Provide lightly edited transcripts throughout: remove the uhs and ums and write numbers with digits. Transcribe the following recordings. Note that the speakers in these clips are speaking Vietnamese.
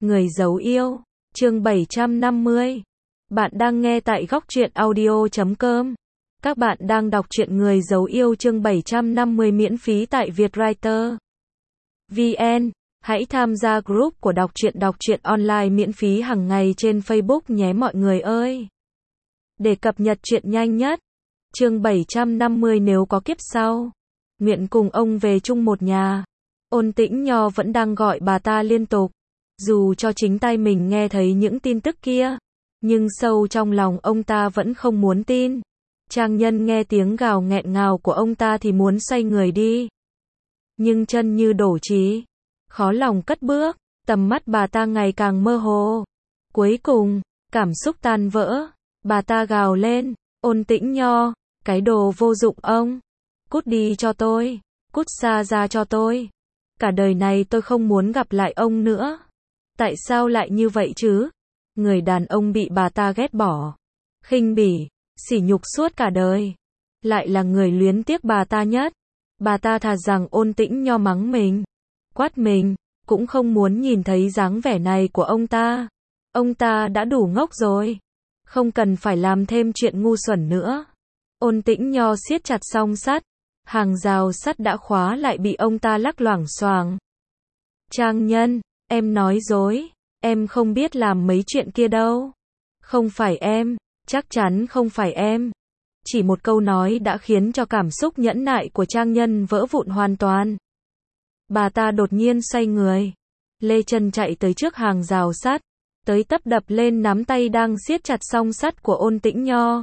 Người giấu yêu, chương 750. Bạn đang nghe tại góc truyện audio.com. Các bạn đang đọc truyện Người giấu yêu chương 750 miễn phí tại Vietwriter VN. Hãy tham gia group của đọc truyện online miễn phí hàng ngày trên Facebook nhé mọi người ơi. Để cập nhật truyện nhanh nhất. Chương 750 nếu có kiếp sau. Nguyện cùng ông về chung một nhà. Ôn Tĩnh Nho vẫn đang gọi bà ta liên tục. Dù cho chính tai mình nghe thấy những tin tức kia, nhưng sâu trong lòng ông ta vẫn không muốn tin. Trang Nhân nghe tiếng gào nghẹn ngào của ông ta thì muốn xoay người đi. Nhưng chân như đổ trí, khó lòng cất bước, tầm mắt bà ta ngày càng mơ hồ. Cuối cùng, cảm xúc tan vỡ, bà ta gào lên, Ôn Tĩnh Nho, cái đồ vô dụng ông, cút đi cho tôi, cút xa ra cho tôi. Cả đời này tôi không muốn gặp lại ông nữa. Tại sao lại như vậy chứ? Người đàn ông bị bà ta ghét bỏ, khinh bỉ, sỉ nhục suốt cả đời. Lại là người luyến tiếc bà ta nhất. Bà ta thà rằng Ôn Tĩnh Nho mắng mình, quát mình, cũng không muốn nhìn thấy dáng vẻ này của ông ta. Ông ta đã đủ ngốc rồi. Không cần phải làm thêm chuyện ngu xuẩn nữa. Ôn Tĩnh Nho siết chặt song sắt. Hàng rào sắt đã khóa lại bị ông ta lắc loảng xoảng. Trang Nhân, em nói dối. Em không biết làm mấy chuyện kia đâu. Không phải em, chắc chắn không phải em. Chỉ một câu nói đã khiến cho cảm xúc nhẫn nại của Trang Nhân vỡ vụn hoàn toàn. Bà ta đột nhiên xoay người, lê chân chạy tới trước hàng rào sắt, tới tấp đập lên nắm tay đang siết chặt song sắt của Ôn Tĩnh Nho.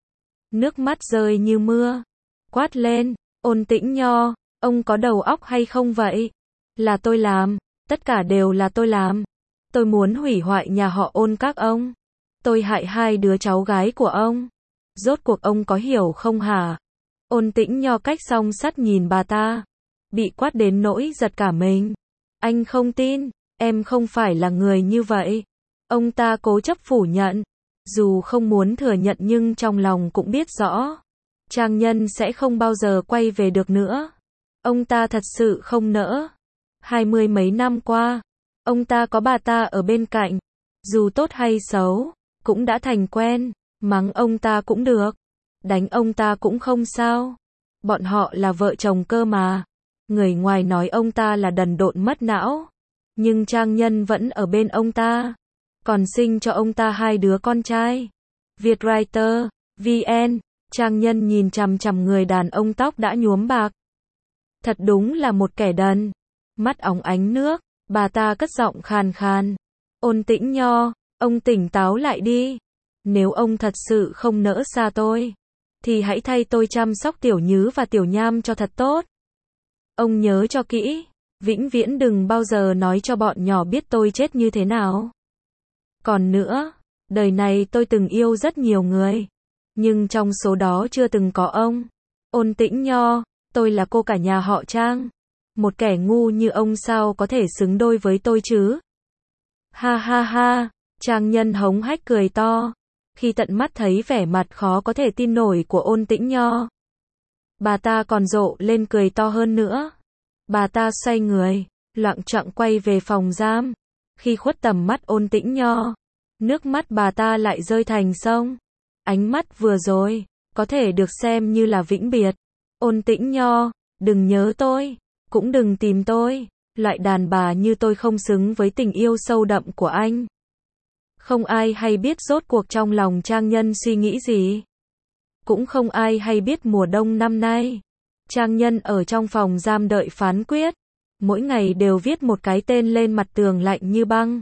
Nước mắt rơi như mưa, quát lên, Ôn Tĩnh Nho, ông có đầu óc hay không vậy? Là tôi làm, tất cả đều là tôi làm. Tôi muốn hủy hoại nhà họ Ôn các ông. Tôi hại hai đứa cháu gái của ông. Rốt cuộc ông có hiểu không hả? Ôn Tĩnh Nho cách song sắt nhìn bà ta, bị quát đến nỗi giật cả mình. Anh không tin, em không phải là người như vậy. Ông ta cố chấp phủ nhận, dù không muốn thừa nhận nhưng trong lòng cũng biết rõ. Trang Nhân sẽ không bao giờ quay về được nữa. Ông ta thật sự không nỡ. 20 mấy năm qua, ông ta có bà ta ở bên cạnh. Dù tốt hay xấu, cũng đã thành quen. Mắng ông ta cũng được. Đánh ông ta cũng không sao. Bọn họ là vợ chồng cơ mà. Người ngoài nói ông ta là đần độn mất não. Nhưng Trang Nhân vẫn ở bên ông ta. Còn sinh cho ông ta hai đứa con trai. Vietwriter VN. Trang Nhân nhìn chằm chằm người đàn ông tóc đã nhuốm bạc. Thật đúng là một kẻ đần. Mắt óng ánh nước, bà ta cất giọng khàn khàn. Ôn Tĩnh Nho, ông tỉnh táo lại đi. Nếu ông thật sự không nỡ xa tôi, thì hãy thay tôi chăm sóc Tiểu Nhứ và Tiểu Nham cho thật tốt. Ông nhớ cho kỹ, vĩnh viễn đừng bao giờ nói cho bọn nhỏ biết tôi chết như thế nào. Còn nữa, đời này tôi từng yêu rất nhiều người. Nhưng trong số đó chưa từng có ông. Ôn Tĩnh Nho, tôi là cô cả nhà họ Trang. Một kẻ ngu như ông sao có thể xứng đôi với tôi chứ? Ha ha ha, Trang Nhân hống hách cười to. Khi tận mắt thấy vẻ mặt khó có thể tin nổi của Ôn Tĩnh Nho, bà ta còn rộ lên cười to hơn nữa. Bà ta xoay người, loạng choạng quay về phòng giam. Khi khuất tầm mắt Ôn Tĩnh Nho, nước mắt bà ta lại rơi thành sông. Ánh mắt vừa rồi, có thể được xem như là vĩnh biệt. Ôn Tĩnh Nho, đừng nhớ tôi, cũng đừng tìm tôi. Loại đàn bà như tôi không xứng với tình yêu sâu đậm của anh. Không ai hay biết rốt cuộc trong lòng Trang Nhân suy nghĩ gì. Cũng không ai hay biết mùa đông năm nay, Trang Nhân ở trong phòng giam đợi phán quyết. Mỗi ngày đều viết một cái tên lên mặt tường lạnh như băng.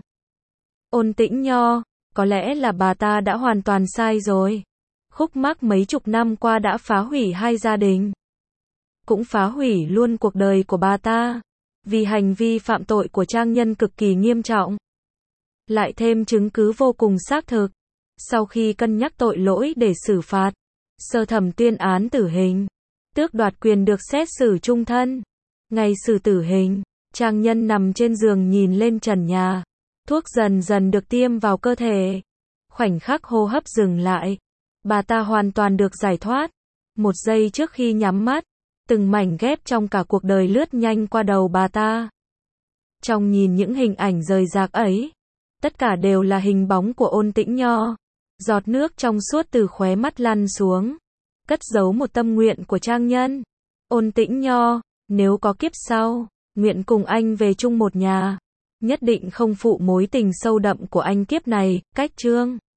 Ôn Tĩnh Nho, có lẽ là bà ta đã hoàn toàn sai rồi. Khúc mắc mấy chục năm qua đã phá hủy hai gia đình. Cũng phá hủy luôn cuộc đời của bà ta. Vì hành vi phạm tội của Trang Nhân cực kỳ nghiêm trọng. Lại thêm chứng cứ vô cùng xác thực. Sau khi cân nhắc tội lỗi để xử phạt, sơ thẩm tuyên án tử hình, tước đoạt quyền được xét xử chung thân. Ngày xử tử hình, Trang Nhân nằm trên giường nhìn lên trần nhà. Thuốc dần dần được tiêm vào cơ thể. Khoảnh khắc hô hấp dừng lại, bà ta hoàn toàn được giải thoát. Một giây trước khi nhắm mắt, từng mảnh ghép trong cả cuộc đời lướt nhanh qua đầu bà ta. Trong nhìn những hình ảnh rời rạc ấy, Tất cả đều là hình bóng của Ôn Tĩnh Nho. Giọt nước trong suốt từ khóe mắt lăn xuống, cất giấu một tâm nguyện của trang nhân. Ôn Tĩnh Nho, nếu có kiếp sau, nguyện cùng anh về chung một nhà. Nhất định không phụ mối tình sâu đậm của anh kiếp này. Cách chương